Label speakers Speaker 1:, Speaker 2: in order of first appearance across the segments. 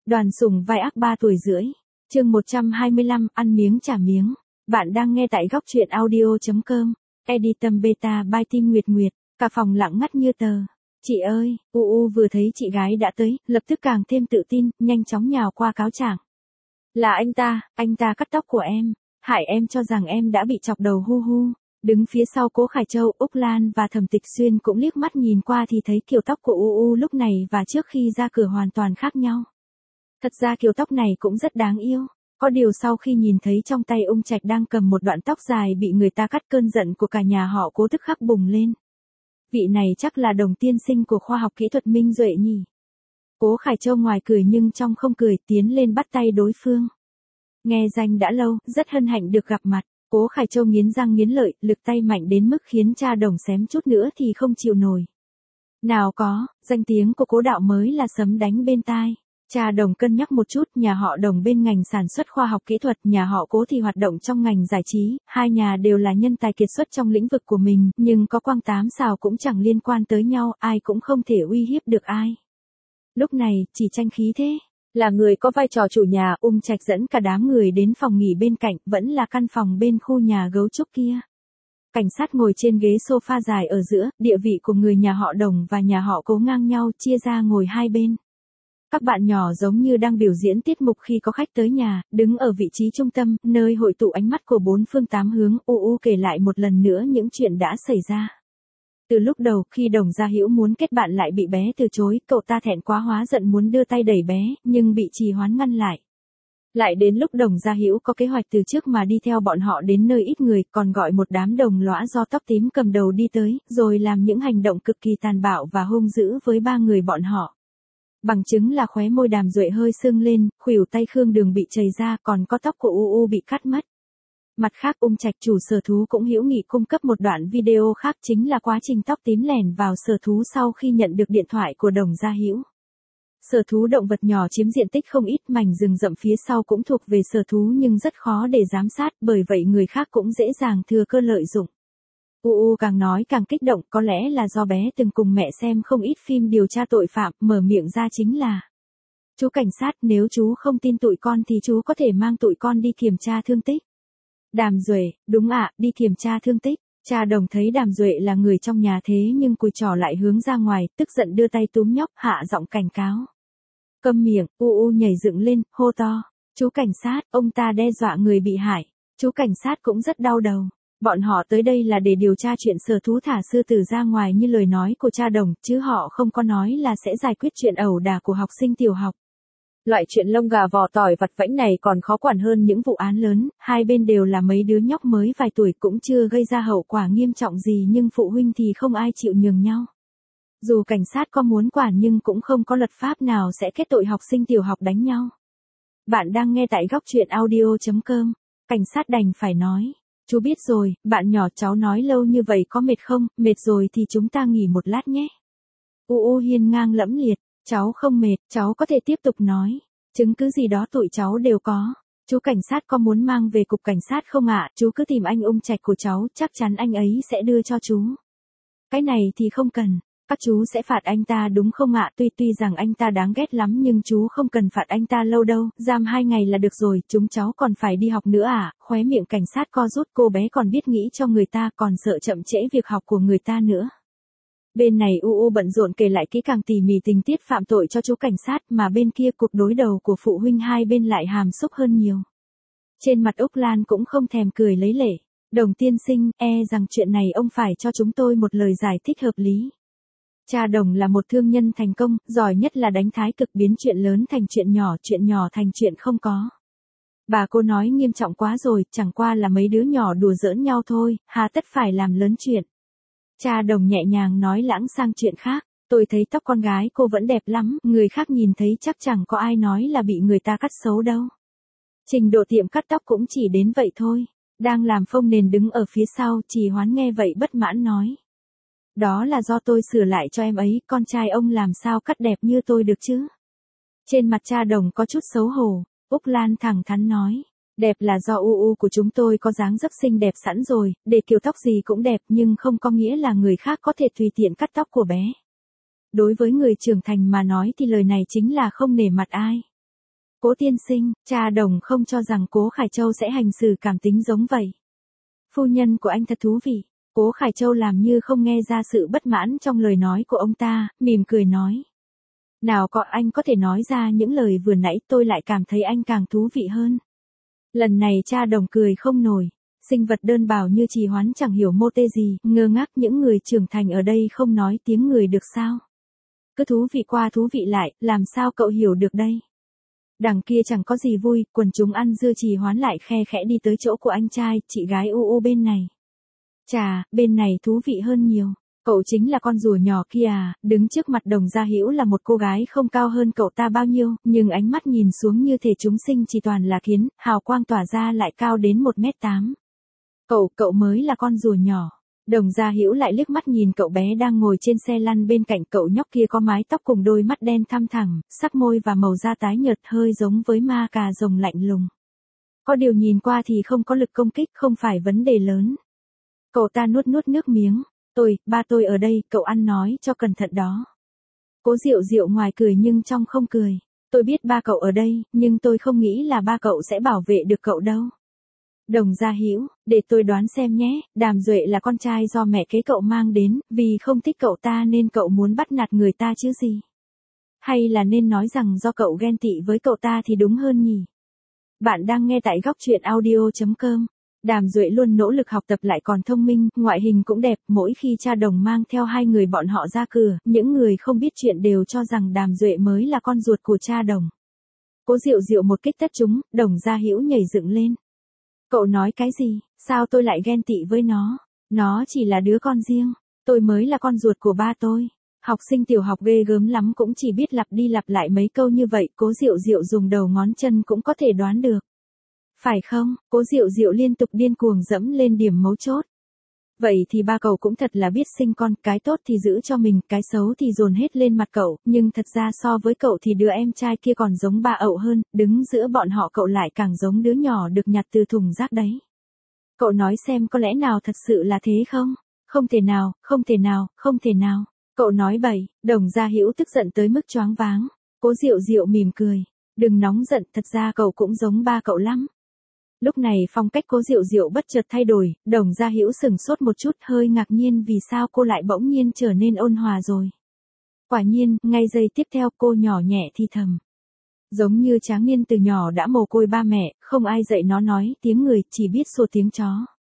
Speaker 1: Đoàn Sùng vai ác 3 tuổi rưỡi. Chương 125, ăn miếng trả miếng. Bạn đang nghe tại góc truyện audio.com. Editum Beta by Tim Nguyệt Nguyệt. Cả phòng lặng ngắt như tờ. Chị ơi, vừa thấy chị gái đã tới, lập tức càng thêm tự tin, nhanh chóng nhào qua cáo trạng. Là anh ta cắt tóc của em, hại em cho rằng em đã bị chọc đầu hu hu. Đứng phía sau Cố Khải Châu, Úc Lan và Thẩm Tịch Xuyên cũng liếc mắt nhìn qua thì thấy kiểu tóc của lúc này và trước khi ra cửa hoàn toàn khác nhau. Thật ra kiểu tóc này cũng rất đáng yêu. Có điều sau khi nhìn thấy trong tay ông Trạch đang cầm một đoạn tóc dài bị người ta cắt, cơn giận của cả nhà họ Cố tức khắc bùng lên. Vị này chắc là đồng tiên sinh của khoa học kỹ thuật Minh Duệ nhỉ. Cố Khải Châu ngoài cười nhưng trong không cười, tiến lên bắt tay đối phương. Nghe danh đã lâu, rất hân hạnh được gặp mặt. Cố Khải Châu nghiến răng nghiến lợi, lực tay mạnh đến mức khiến cha Đồng xém chút nữa thì không chịu nổi. Nào có, danh tiếng của Cố đạo mới là sấm đánh bên tai. Cha Đồng cân nhắc một chút, nhà họ Đồng bên ngành sản xuất khoa học kỹ thuật, nhà họ Cố thì hoạt động trong ngành giải trí, hai nhà đều là nhân tài kiệt xuất trong lĩnh vực của mình, nhưng có quang tám xào cũng chẳng liên quan tới nhau, ai cũng không thể uy hiếp được ai. Lúc này, chỉ tranh khí thế. Là người có vai trò chủ nhà, Trạch dẫn cả đám người đến phòng nghỉ bên cạnh, vẫn là căn phòng bên khu nhà gấu trúc kia. Cảnh sát ngồi trên ghế sofa dài ở giữa, địa vị của người nhà họ Đồng và nhà họ Cố ngang nhau, chia ra ngồi hai bên. Các bạn nhỏ giống như đang biểu diễn tiết mục khi có khách tới nhà, đứng ở vị trí trung tâm, nơi hội tụ ánh mắt của bốn phương tám hướng. Kể lại một lần nữa những chuyện đã xảy ra. Từ lúc đầu, khi Đồng Gia Hữu muốn kết bạn lại bị bé từ chối, cậu ta thẹn quá hóa giận muốn đưa tay đẩy bé, nhưng bị trì hoãn ngăn lại. Lại đến lúc Đồng Gia Hữu có kế hoạch từ trước mà đi theo bọn họ đến nơi ít người, còn gọi một đám đồng lõa do tóc tím cầm đầu đi tới, rồi làm những hành động cực kỳ tàn bạo và hung dữ với ba người bọn họ. Bằng chứng là khóe môi Đàm Duệ hơi sưng lên, khuỷu tay Khương Đường bị chảy ra, còn có tóc của bị cắt mất. Mặt khác, Trạch chủ sở thú cũng hữu nghị cung cấp một đoạn video khác, chính là quá trình tóc tím lẻn vào sở thú sau khi nhận được điện thoại của Đồng Gia Hữu. Sở thú động vật nhỏ chiếm diện tích không ít, mảnh rừng rậm phía sau cũng thuộc về sở thú nhưng rất khó để giám sát, bởi vậy người khác cũng dễ dàng thừa cơ lợi dụng. Càng nói càng kích động, có lẽ là do bé từng cùng mẹ xem không ít phim điều tra tội phạm, mở miệng ra chính là: "Chú cảnh sát, nếu chú không tin tụi con thì chú có thể mang tụi con đi kiểm tra thương tích." Đàm Duệ: "Đúng ạ, đi kiểm tra thương tích." Cha Đồng thấy Đàm Duệ là người trong nhà thế nhưng cùi trỏ lại hướng ra ngoài, tức giận đưa tay túm nhóc, hạ giọng cảnh cáo. "Câm miệng!" Nhảy dựng lên, hô to: "Chú cảnh sát, ông ta đe dọa người bị hại." Chú cảnh sát cũng rất đau đầu. Bọn họ tới đây là để điều tra chuyện sở thú thả sư tử ra ngoài như lời nói của cha Đồng, chứ họ không có nói là sẽ giải quyết chuyện ẩu đả của học sinh tiểu học. Loại chuyện lông gà vỏ tỏi vặt vãnh này còn khó quản hơn những vụ án lớn, hai bên đều là mấy đứa nhóc mới vài tuổi, cũng chưa gây ra hậu quả nghiêm trọng gì nhưng phụ huynh thì không ai chịu nhường nhau. Dù cảnh sát có muốn quản nhưng cũng không có luật pháp nào sẽ kết tội học sinh tiểu học đánh nhau. Bạn đang nghe tại góc truyện audio.com. Cảnh sát đành phải nói: "Chú biết rồi, bạn nhỏ cháu nói lâu như vậy có mệt không? Mệt rồi thì chúng ta nghỉ một lát nhé." Hiên ngang lẫm liệt: "Cháu không mệt, cháu có thể tiếp tục nói. Chứng cứ gì đó tụi cháu đều có. Chú cảnh sát có muốn mang về cục cảnh sát không ạ? Chú cứ tìm anh Trạch của cháu, chắc chắn anh ấy sẽ đưa cho chú." "Cái này thì không cần. Các chú sẽ phạt anh ta đúng không ạ?" Tuy rằng anh ta đáng ghét lắm nhưng chú không cần phạt anh ta lâu đâu, giam 2 ngày là được rồi, chúng cháu còn phải đi học nữa à? Khóe miệng cảnh sát co rút, cô bé còn biết nghĩ cho người ta, còn sợ chậm trễ việc học của người ta nữa. Bên này bận rộn kể lại kỹ càng tỉ mỉ tình tiết phạm tội cho chú cảnh sát, mà bên kia cuộc đối đầu của phụ huynh hai bên lại hàm xúc hơn nhiều. Trên mặt Úc Lan cũng không thèm cười lấy lệ. "Đồng tiên sinh, rằng chuyện này ông phải cho chúng tôi một lời giải thích hợp lý." Cha Đồng là một thương nhân thành công, giỏi nhất là đánh thái cực, biến chuyện lớn thành chuyện nhỏ thành chuyện không có. Bà cô nói nghiêm trọng quá rồi, chẳng qua là mấy đứa nhỏ đùa giỡn nhau thôi, hà tất phải làm lớn chuyện. Cha Đồng nhẹ nhàng nói lãng sang chuyện khác: "Tôi thấy tóc con gái cô vẫn đẹp lắm, người khác nhìn thấy chắc chẳng có ai nói là bị người ta cắt xấu đâu. Trình độ tiệm cắt tóc cũng chỉ đến vậy thôi." Đang làm phông nền đứng ở phía sau, Trì Hoán nghe vậy bất mãn nói: "Đó là do tôi sửa lại cho em ấy, con trai ông làm sao cắt đẹp như tôi được chứ?" Trên mặt cha Đồng có chút xấu hổ, Úc Lan thẳng thắn nói: "Đẹp là do của chúng tôi có dáng dấp xinh đẹp sẵn rồi, để kiểu tóc gì cũng đẹp, nhưng không có nghĩa là người khác có thể tùy tiện cắt tóc của bé. Đối với người trưởng thành mà nói thì lời này chính là không nể mặt ai." Cố tiên sinh, cha Đồng không cho rằng Cố Khải Châu sẽ hành xử cảm tính giống vậy. Phu nhân của anh thật thú vị. Cố Khải Châu làm như không nghe ra sự bất mãn trong lời nói của ông ta, mỉm cười nói. Nào có, anh có thể nói ra những lời vừa nãy, tôi lại cảm thấy anh càng thú vị hơn. Lần này cha Đồng cười không nổi. Sinh vật đơn bào như Trì Hoán chẳng hiểu mô tê gì, ngơ ngác, những người trưởng thành ở đây không nói tiếng người được sao? Cứ thú vị qua thú vị lại, làm sao cậu hiểu được đây? Đằng kia chẳng có gì vui, quần chúng ăn dưa. Trì Hoán lại khe khẽ đi tới chỗ của anh trai, chị gái u bên này. Chà, bên này thú vị hơn nhiều. Cậu chính là con rùa nhỏ kia à? Đứng trước mặt Đồng Gia Hữu là một cô gái không cao hơn cậu ta bao nhiêu, nhưng ánh mắt nhìn xuống như thể chúng sinh chỉ toàn là kiến, hào quang tỏa ra lại cao đến 1m8. Cậu mới là con rùa nhỏ. Đồng Gia Hữu lại liếc mắt nhìn cậu bé đang ngồi trên xe lăn bên cạnh. Cậu nhóc kia có mái tóc cùng đôi mắt đen thăm thẳm, sắc môi và màu da tái nhợt hơi giống với ma cà rồng lạnh lùng. Có điều nhìn qua thì không có lực công kích, không phải vấn đề lớn. Cậu ta nuốt nước miếng. Ba tôi ở đây, cậu ăn nói cho cẩn thận đó. Cố Diệu Diệu ngoài cười nhưng trong không cười. Tôi biết ba cậu ở đây, nhưng tôi không nghĩ là ba cậu sẽ bảo vệ được cậu đâu. Đồng Gia Hữu, để tôi đoán xem nhé, Đàm Duệ là con trai do mẹ kế cậu mang đến, vì không thích cậu ta nên cậu muốn bắt nạt người ta chứ gì? Hay là nên nói rằng do cậu ghen tị với cậu ta thì đúng hơn nhỉ? Bạn đang nghe tại góc truyện audio.com. Đàm Duệ luôn nỗ lực học tập lại còn thông minh, ngoại hình cũng đẹp. Mỗi khi cha Đồng mang theo hai người bọn họ ra cửa, những người không biết chuyện đều cho rằng Đàm Duệ mới là con ruột của cha Đồng. Cố Diệu Diệu một kích tất chúng, Đồng Gia Hữu nhảy dựng lên. Cậu nói cái gì? Sao tôi lại ghen tị với nó? Nó chỉ là đứa con riêng. Tôi mới là con ruột của ba tôi. Học sinh tiểu học ghê gớm lắm cũng chỉ biết lặp đi lặp lại mấy câu như vậy. Cố Diệu Diệu dùng đầu ngón chân cũng có thể đoán được. Phải không? Cố Diệu Diệu liên tục điên cuồng dẫm lên điểm mấu chốt. Vậy thì ba cậu cũng thật là biết sinh con, cái tốt thì giữ cho mình, cái xấu thì dồn hết lên mặt cậu, nhưng thật ra so với cậu thì đứa em trai kia còn giống ba ậu hơn, đứng giữa bọn họ cậu lại càng giống đứa nhỏ được nhặt từ thùng rác đấy. Cậu nói xem có lẽ nào thật sự là thế không? Không thể nào, không thể nào, không thể nào. Cậu nói bậy. Đồng Gia Hữu tức giận tới mức choáng váng. Cố Diệu Diệu mỉm cười. Đừng nóng giận, thật ra cậu cũng giống ba cậu lắm. Lúc này phong cách Cố Diệu Diệu bất chợt thay đổi, Đồng Gia Hữu sửng sốt một chút, hơi ngạc nhiên vì sao cô lại bỗng nhiên trở nên ôn hòa rồi. Quả nhiên, ngay giây tiếp theo cô nhỏ nhẹ thì thầm. Giống như Tráng Niên từ nhỏ đã mồ côi ba mẹ, không ai dạy nó nói tiếng người, chỉ biết sủa tiếng chó.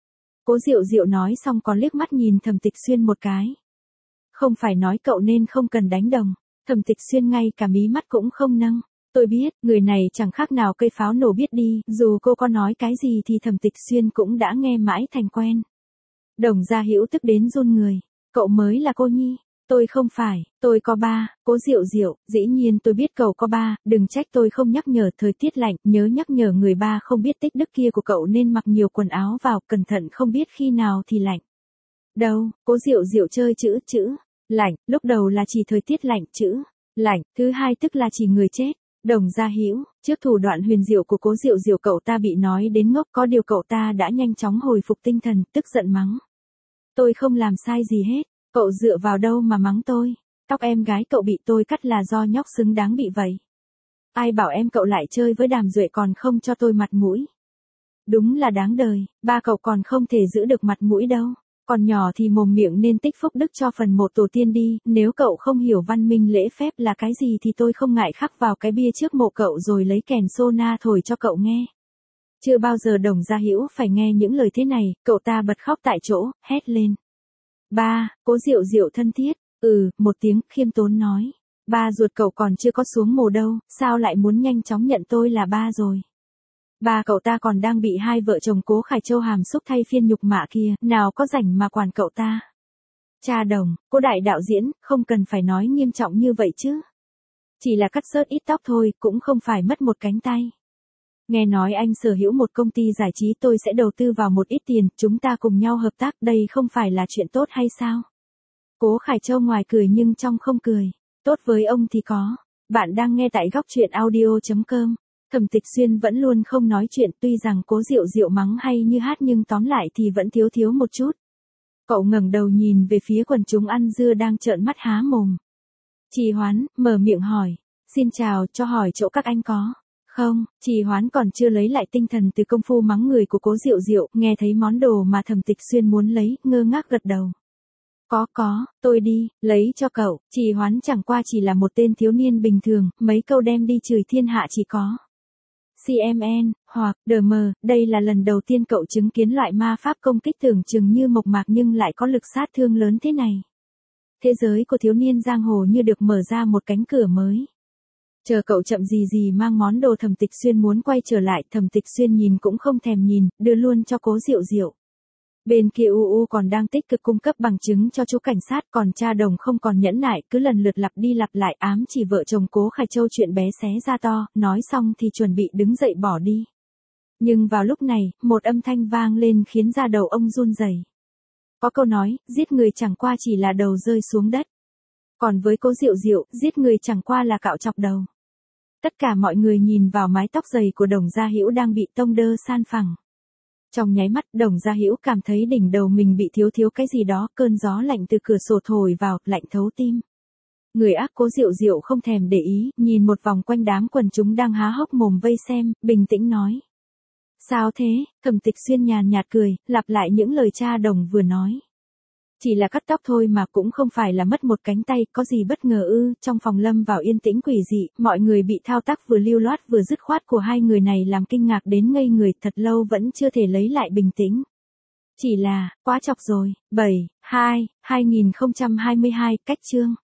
Speaker 1: Cố Diệu Diệu nói xong còn liếc mắt nhìn Thẩm Tịch Xuyên một cái. Không phải nói cậu nên không cần đánh đồng. Thẩm Tịch Xuyên ngay cả mí mắt cũng không nâng. Tôi biết, người này chẳng khác nào cây pháo nổ biết đi, dù cô có nói cái gì thì Thẩm Tịch Xuyên cũng đã nghe mãi thành quen. Đồng Gia Hữu tức đến run người. Cậu mới là cô nhi. Tôi không phải, tôi có ba. Cố Diệu Diệu, dĩ nhiên tôi biết cậu có ba, đừng trách tôi không nhắc nhở. Thời tiết lạnh, nhớ nhắc nhở người ba không biết tích đức kia của cậu nên mặc nhiều quần áo vào, cẩn thận không biết khi nào thì lạnh. Đâu, Cố Diệu Diệu chơi chữ, lạnh, lúc đầu là chỉ thời tiết lạnh chữ, lạnh, thứ hai tức là chỉ người chết. Đồng Gia Hữu, trước thủ đoạn huyền diệu của Cố Diệu Diệu cậu ta bị nói đến ngốc, có điều cậu ta đã nhanh chóng hồi phục tinh thần, tức giận mắng. Tôi không làm sai gì hết, cậu dựa vào đâu mà mắng tôi? Tóc em gái cậu bị tôi cắt là do nhóc xứng đáng bị vậy. Ai bảo em cậu lại chơi với Đàm Duệ còn không cho tôi mặt mũi? Đúng là đáng đời, ba cậu còn không thể giữ được mặt mũi đâu. Còn nhỏ thì mồm miệng nên tích phúc đức cho phần mộ tổ tiên đi, nếu cậu không hiểu văn minh lễ phép là cái gì thì tôi không ngại khắc vào cái bia trước mộ cậu rồi lấy kèn sona thổi cho cậu nghe. Chưa bao giờ Đồng Gia Hữu phải nghe những lời thế này, cậu ta bật khóc tại chỗ, hét lên. Ba, Cố Diệu Diệu thân thiết, một tiếng, khiêm tốn nói. Ba ruột cậu còn chưa có xuống mồ đâu, sao lại muốn nhanh chóng nhận tôi là ba rồi? Ba cậu ta còn đang bị hai vợ chồng Cố Khải Châu hàm xúc thay phiên nhục mạ kia, nào có rảnh mà quản cậu ta. Cha Đồng, Cố đại đạo diễn, không cần phải nói nghiêm trọng như vậy chứ. Chỉ là cắt sớt ít tóc thôi, cũng không phải mất một cánh tay. Nghe nói anh sở hữu một công ty giải trí, tôi sẽ đầu tư vào một ít tiền, chúng ta cùng nhau hợp tác, đây không phải là chuyện tốt hay sao? Cố Khải Châu ngoài cười nhưng trong không cười. Tốt với ông thì có. Bạn đang nghe tại góc truyện audio.com. Thẩm Tịch Xuyên vẫn luôn không nói chuyện, tuy rằng Cố Diệu Diệu mắng hay như hát nhưng tóm lại thì vẫn thiếu một chút. Cậu ngẩng đầu nhìn về phía quần chúng ăn dưa đang trợn mắt há mồm. Trì Hoán, mở miệng hỏi. Xin chào, cho hỏi chỗ các anh có. Không, trì hoãn còn chưa lấy lại tinh thần từ công phu mắng người của Cố Diệu Diệu, nghe thấy món đồ mà Thẩm Tịch Xuyên muốn lấy, ngơ ngác gật đầu. Có, tôi đi, lấy cho cậu, trì hoãn chẳng qua chỉ là một tên thiếu niên bình thường, mấy câu đem đi chửi thiên hạ chỉ có. CMN, hoặc, DM, đây là lần đầu tiên cậu chứng kiến loại ma pháp công kích tưởng chừng như mộc mạc nhưng lại có lực sát thương lớn thế này. Thế giới của thiếu niên giang hồ như được mở ra một cánh cửa mới. Chờ cậu chậm gì mang món đồ Thẩm Tịch Xuyên muốn quay trở lại, Thẩm Tịch Xuyên nhìn cũng không thèm nhìn, đưa luôn cho Cố Diệu Diệu. Bên kia UU còn đang tích cực cung cấp bằng chứng cho chú cảnh sát, còn cha Đồng không còn nhẫn nại, cứ lần lượt lặp đi lặp lại ám chỉ vợ chồng Cố Khải Châu chuyện bé xé ra to, nói xong thì chuẩn bị đứng dậy bỏ đi. Nhưng vào lúc này, một âm thanh vang lên khiến da đầu ông run rẩy. Có câu nói, giết người chẳng qua chỉ là đầu rơi xuống đất. Còn với Cố Diệu Diệu, giết người chẳng qua là cạo chọc đầu. Tất cả mọi người nhìn vào mái tóc dày của Đồng Gia Hữu đang bị tông đơ san phẳng. Trong nháy mắt, Đồng Gia Hữu cảm thấy đỉnh đầu mình bị thiếu cái gì đó, cơn gió lạnh từ cửa sổ thổi vào, lạnh thấu tim. Người ác Cố Diệu Diệu không thèm để ý, nhìn một vòng quanh đám quần chúng đang há hốc mồm vây xem, bình tĩnh nói. Sao thế? Thẩm Tịch Xuyên nhàn nhạt cười, lặp lại những lời cha Đồng vừa nói. Chỉ là cắt tóc thôi mà cũng không phải là mất một cánh tay, có gì bất ngờ ư? Trong phòng lâm vào yên tĩnh quỷ dị, mọi người bị thao tác vừa lưu loát vừa dứt khoát của hai người này làm kinh ngạc đến ngây người, thật lâu vẫn chưa thể lấy lại bình tĩnh. Chỉ là, quá chọc rồi. 7/2/2022, cách chương.